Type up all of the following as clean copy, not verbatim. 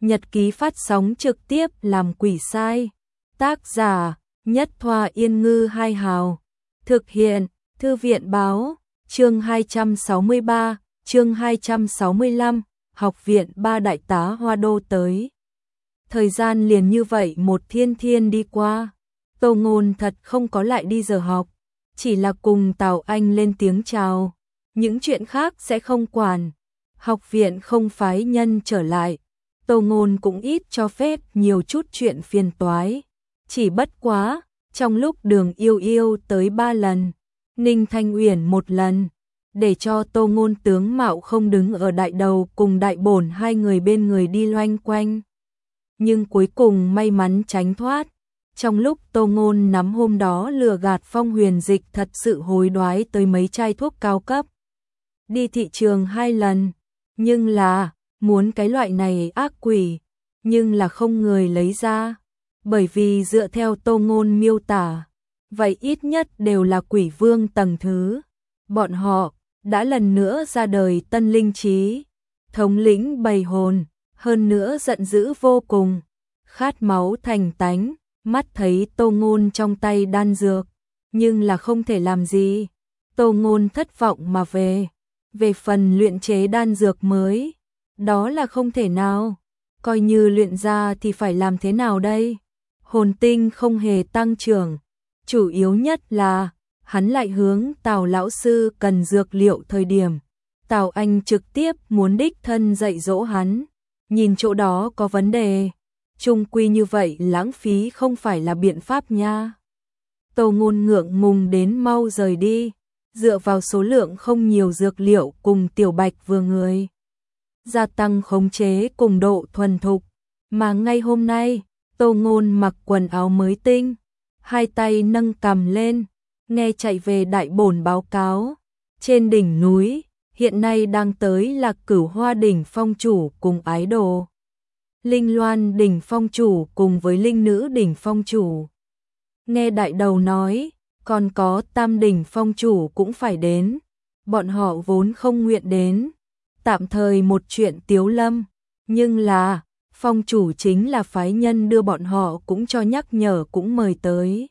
nhật ký phát sóng trực tiếp làm quỷ sai. Tác giả Nhất Thoa Yên Ngư Hai Hào. Thực hiện Thư viện Báo. Chương 263, chương 265, Học viện Ba Đại tá Hoa Đô tới. Thời gian liền như vậy một thiên thiên đi qua. Tô Ngôn thật không có lại đi giờ học, chỉ là cùng Tào Anh lên tiếng chào. Những chuyện khác sẽ không quản. Học viện không phái nhân trở lại, Tô Ngôn cũng ít cho phép nhiều chút chuyện phiền toái. Chỉ bất quá, trong lúc Đường Yêu Yêu tới 3 lần, Ninh Thanh Uyển 1 lần, để cho Tô Ngôn tướng mạo không đứng ở đại đầu cùng đại bổn hai người bên người đi loanh quanh. Nhưng cuối cùng may mắn tránh thoát. Trong lúc Tô Ngôn nắm hôm đó lừa gạt Phong Huyền Dịch thật sự hối đoái tới mấy chai thuốc cao cấp. Đi thị trường 2 lần, nhưng là muốn cái loại này ác quỷ, nhưng là không người lấy ra. Bởi vì dựa theo Tô Ngôn miêu tả, vậy ít nhất đều là quỷ vương tầng thứ. Bọn họ đã lần nữa ra đời tân linh trí, thống lĩnh bầy hồn, hơn nữa giận dữ vô cùng, khát máu thành tánh, mắt thấy Tô Ngôn trong tay đan dược, nhưng là không thể làm gì. Tô Ngôn thất vọng mà về. Về phần luyện chế đan dược mới, đó là không thể nào. Coi như luyện ra thì phải làm thế nào đây? Hồn tinh không hề tăng trưởng. Chủ yếu nhất là, hắn lại hướng Tào lão sư cần dược liệu thời điểm. Tào Anh trực tiếp muốn đích thân dạy dỗ hắn. Nhìn chỗ đó có vấn đề. Chung quy như vậy lãng phí không phải là biện pháp nha. Tô Ngôn ngượng ngùng đến mau rời đi. Dựa vào số lượng không nhiều dược liệu cùng Tiểu Bạch vừa người, gia tăng khống chế cùng độ thuần thục. Mà ngay hôm nay, Tô Ngôn mặc quần áo mới tinh, hai tay nâng cằm lên, nghe chạy về đại bổn báo cáo. Trên đỉnh núi, hiện nay đang tới là Cửu Hoa đỉnh phong chủ cùng ái đồ, Linh Loan đỉnh phong chủ cùng với Linh Nữ đỉnh phong chủ. Nghe đại đầu nói, còn có Tam đỉnh phong chủ cũng phải đến. Bọn họ vốn không nguyện đến, tạm thời một chuyện tiếu lâm, nhưng là phong chủ chính là phái nhân đưa bọn họ cũng cho nhắc nhở cũng mời tới.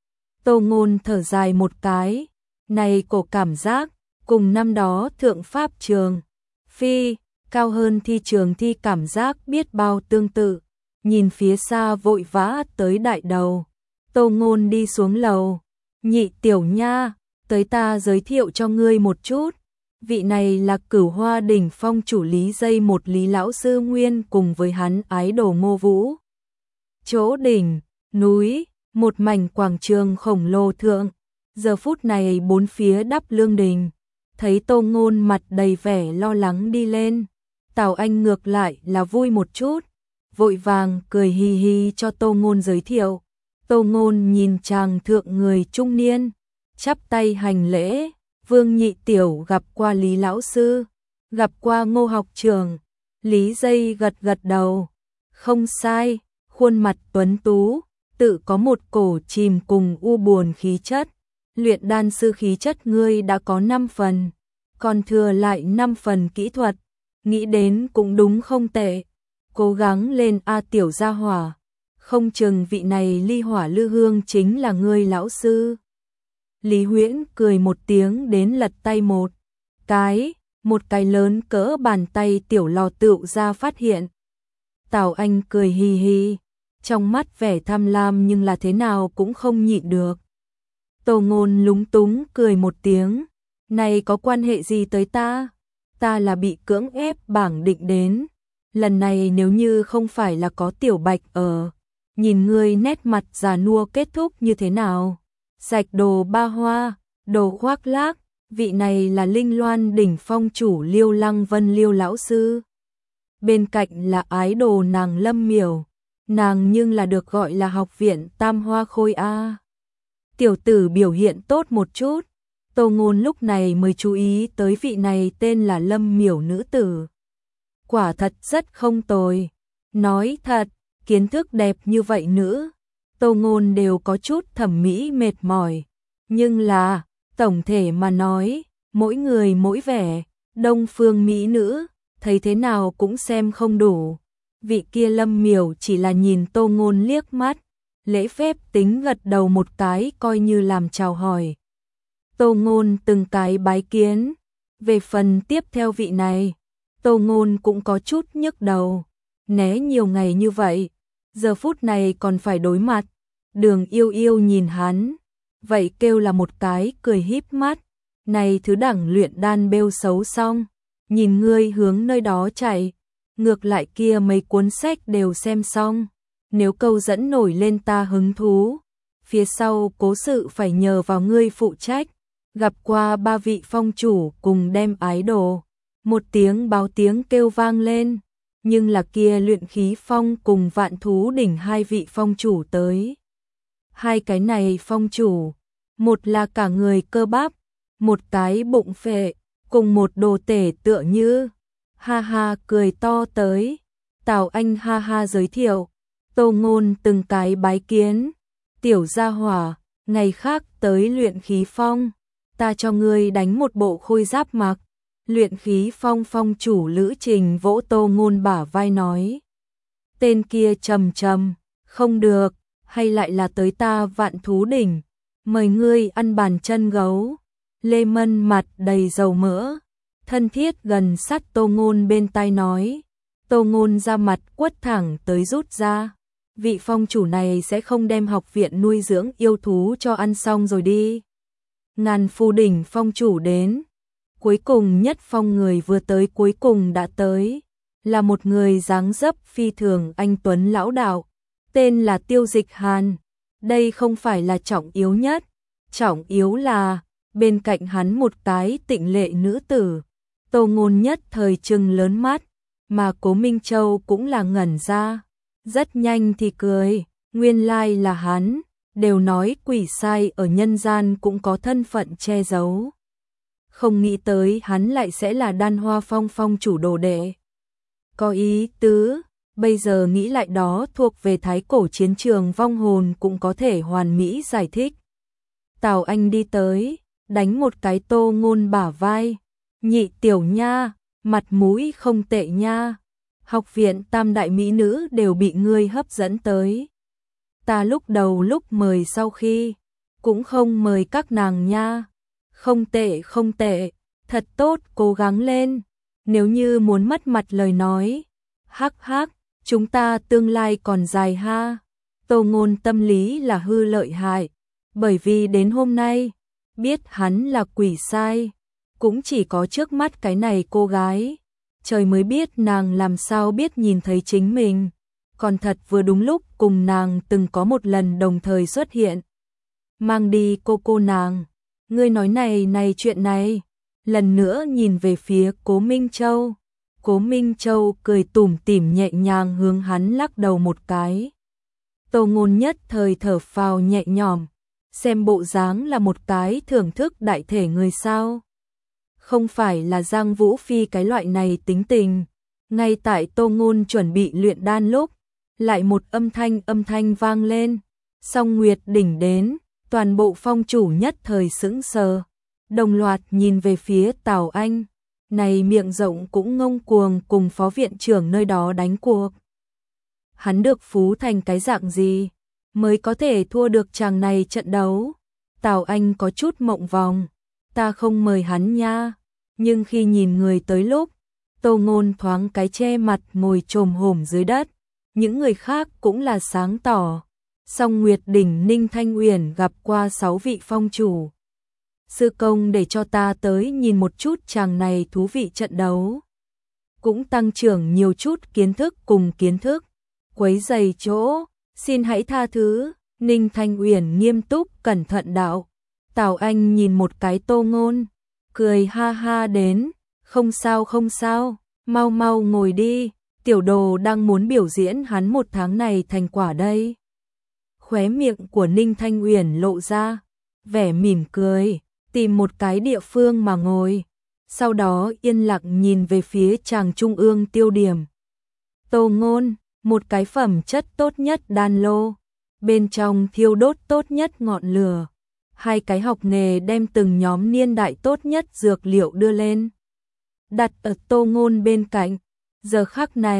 Tô Ngôn thở dài một cái, này cổ cảm giác cùng năm đó thượng pháp trường phi cao hơn thi trường thi cảm giác biết bao tương tự. Nhìn phía xa vội vã tới đại đầu, Tô Ngôn đi xuống lầu. Nhị tiểu nha, tới ta giới thiệu cho ngươi một chút. Vị này là Cửu Hoa đỉnh phong chủ Lý Dây một Lý lão sư nguyên cùng với hắn ái đồ Ngô Vũ. Chỗ đỉnh núi, một mảnh quảng trường khổng lồ thượng, giờ phút này bốn phía đắp lương đình. Thấy Tô Ngôn mặt đầy vẻ lo lắng đi lên, Tào Anh ngược lại là vui một chút, vội vàng cười hi hi cho Tô Ngôn giới thiệu. Tô Ngôn nhìn chàng thượng người trung niên, chắp tay hành lễ. Vương nhị tiểu gặp qua Lý lão sư, gặp qua Ngô học trưởng. Lý Dây gật gật đầu. Không sai, khuôn mặt tuấn tú, tự có một cổ chìm cùng u buồn khí chất. Luyện đan sư khí chất ngươi đã có 5 phần, còn thừa lại 5 phần kỹ thuật. Nghĩ đến cũng đúng không tệ. Cố gắng lên a tiểu gia hỏa. Không chừng vị này ly hỏa lư hương chính là ngươi lão sư. Lý Huyễn cười một tiếng đến lật tay một cái lớn cỡ bàn tay tiểu lò tựu ra phát hiện. Tào Anh cười hi hi, trong mắt vẻ tham lam nhưng là thế nào cũng không nhịn được. Tô Ngôn lúng túng cười một tiếng, này có quan hệ gì tới ta? Ta là bị cưỡng ép bảng định đến. Lần này nếu như không phải là có Tiểu Bạch ở, nhìn ngươi nét mặt già nua kết thúc như thế nào? Sạch đồ ba hoa, đồ khoác lác, vị này là Linh Loan đỉnh phong chủ Liêu Lăng Vân Liêu lão sư. Bên cạnh là ái đồ nàng Lâm Miểu, nàng nhưng là được gọi là học viện Tam Hoa Khôi A. Tiểu tử biểu hiện tốt một chút, Tô Ngôn lúc này mới chú ý tới vị này tên là Lâm Miểu nữ tử. Quả thật rất không tồi, nói thật, kiến thức đẹp như vậy nữ, Tô Ngôn đều có chút thẩm mỹ mệt mỏi, nhưng là, tổng thể mà nói, mỗi người mỗi vẻ, đông phương mỹ nữ, thấy thế nào cũng xem không đủ. Vị kia Lâm Miểu chỉ là nhìn Tô Ngôn liếc mắt, lễ phép tính gật đầu một cái coi như làm chào hỏi. Tô Ngôn từng cái bái kiến. Về phần tiếp theo vị này, Tô Ngôn cũng có chút nhức đầu. Né nhiều ngày như vậy, giờ phút này còn phải đối mặt. Đường Yêu Yêu nhìn hắn, vậy kêu là một cái cười híp mắt. Này thứ đẳng luyện đan bêu xấu xong, nhìn ngươi hướng nơi đó chạy, ngược lại kia mấy cuốn sách đều xem xong. Nếu câu dẫn nổi lên ta hứng thú, phía sau cố sự phải nhờ vào ngươi phụ trách. Gặp qua 3 vị phong chủ cùng đem ái đồ. Một tiếng báo tiếng kêu vang lên, nhưng là kia Luyện Khí Phong cùng Vạn Thú Đỉnh 2 vị phong chủ tới. Hai cái này phong chủ, một là cả người cơ bắp, một cái bụng phệ, cùng một đồ tể tựa như. Ha ha cười to tới. Tào Anh ha ha giới thiệu. Tô Ngôn từng cái bái kiến. Tiểu gia hỏa, ngày khác tới Luyện Khí Phong, ta cho ngươi đánh một bộ khôi giáp mặc. Luyện Khí Phong phong chủ Lữ Trình vỗ Tô Ngôn bả vai nói. Tên kia trầm trầm, không được, hay lại là tới ta Vạn Thú Đỉnh, mời ngươi ăn bàn chân gấu. Lê Mân mặt đầy dầu mỡ, thân thiết gần sát Tô Ngôn bên tai nói. Tô Ngôn ra mặt quất thẳng tới rút ra. Vị phong chủ này sẽ không đem học viện nuôi dưỡng yêu thú cho ăn xong rồi đi. Ngàn Phù Đỉnh phong chủ đến. Cuối cùng nhất phong người vừa tới cuối cùng đã tới. Là một người dáng dấp phi thường anh tuấn lão đạo. Tên là Tiêu Dịch Hàn. Đây không phải là trọng yếu nhất. Trọng yếu là bên cạnh hắn một cái tịnh lệ nữ tử. Tô Ngôn nhất thời trừng lớn mắt. Mà Cố Minh Châu cũng là ngẩn ra. Rất nhanh thì cười. Nguyên lai là hắn. Đều nói quỷ sai ở nhân gian cũng có thân phận che giấu. Không nghĩ tới hắn lại sẽ là Đan Hoa Phong phong chủ đồ đệ. Có ý tứ, bây giờ nghĩ lại đó thuộc về thái cổ chiến trường vong hồn cũng có thể hoàn mỹ giải thích. Tào Anh đi tới, đánh một cái Tô Ngôn bả vai. Nhị tiểu nha, mặt mũi không tệ nha. Học viện tam đại mỹ nữ đều bị ngươi hấp dẫn tới. Ta lúc đầu lúc mời sau khi, cũng không mời các nàng nha. Không tệ không tệ, thật tốt cố gắng lên. Nếu như muốn mất mặt lời nói, hắc hắc, chúng ta tương lai còn dài ha. Tô Ngôn tâm lý là hư lợi hại, bởi vì đến hôm nay, biết hắn là quỷ sai, cũng chỉ có trước mắt cái này cô gái. Trời mới biết nàng làm sao biết nhìn thấy chính mình. Còn thật vừa đúng lúc cùng nàng từng có một lần đồng thời xuất hiện. Mang đi cô nàng. Ngươi nói này chuyện này. Lần nữa nhìn về phía Cố Minh Châu. Cố Minh Châu cười tủm tỉm nhẹ nhàng hướng hắn lắc đầu một cái. Tô Ngôn nhất thời thở phào nhẹ nhõm. Xem bộ dáng là một cái thưởng thức đại thể người sao. Không phải là Giang Vũ Phi cái loại này tính tình. Ngay tại Tô Ngôn chuẩn bị luyện đan lúc, lại một âm thanh vang lên. Song Nguyệt Đỉnh đến, toàn bộ phong chủ nhất thời sững sờ, đồng loạt nhìn về phía Tào Anh. Này miệng rộng cũng ngông cuồng cùng phó viện trưởng nơi đó đánh cuộc. Hắn được phú thành cái dạng gì mới có thể thua được chàng này trận đấu? Tào Anh có chút mộng vòng. Ta không mời hắn nha. Nhưng khi nhìn người tới lúc, Tô Ngôn thoáng cái che mặt ngồi chồm hổm dưới đất. Những người khác cũng là sáng tỏ. Song Nguyệt Đỉnh Ninh Thanh Uyển gặp qua 6 vị phong chủ. Sư công để cho ta tới nhìn một chút chàng này thú vị trận đấu. Cũng tăng trưởng nhiều chút kiến thức cùng kiến thức. Quấy giày chỗ, xin hãy tha thứ. Ninh Thanh Uyển nghiêm túc cẩn thận đạo. Tào Anh nhìn một cái Tô Ngôn, cười ha ha đến. Không sao, mau mau ngồi đi. Tiểu đồ đang muốn biểu diễn hắn một tháng này thành quả đây. Khóe miệng của Ninh Thanh Uyển lộ ra vẻ mỉm cười, tìm một cái địa phương mà ngồi. Sau đó yên lặng nhìn về phía chàng trung ương tiêu điểm. Tô Ngôn, một cái phẩm chất tốt nhất đan lô, bên trong thiêu đốt tốt nhất ngọn lửa. Hai cái học nghề đem từng nhóm niên đại tốt nhất dược liệu đưa lên, đặt ở Tô Ngôn bên cạnh. Giờ khắc này,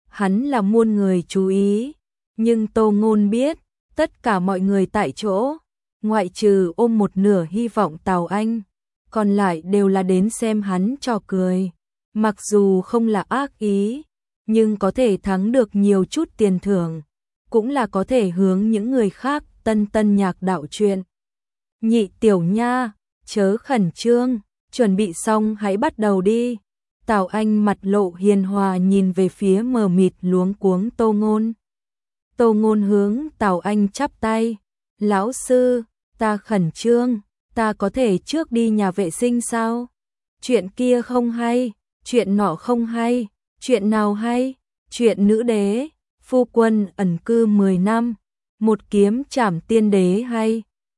hắn là muôn người chú ý, nhưng Tô Ngôn biết, tất cả mọi người tại chỗ, ngoại trừ ôm một nửa hy vọng Tào Anh, còn lại đều là đến xem hắn trò cười. Mặc dù không là ác ý, nhưng có thể thắng được nhiều chút tiền thưởng, cũng là có thể hướng những người khác tân nhạc đạo chuyện. Nhị tiểu nha, chớ khẩn trương, chuẩn bị xong hãy bắt đầu đi. Tào Anh mặt lộ hiền hòa nhìn về phía mờ mịt luống cuống Tô Ngôn. Tô Ngôn hướng Tào Anh chắp tay. Lão sư, ta khẩn trương, ta có thể trước đi nhà vệ sinh sao? Chuyện kia không hay, chuyện nọ không hay, chuyện nào hay? Chuyện nữ đế, phu quân ẩn cư 10 năm, một kiếm trảm tiên đế hay?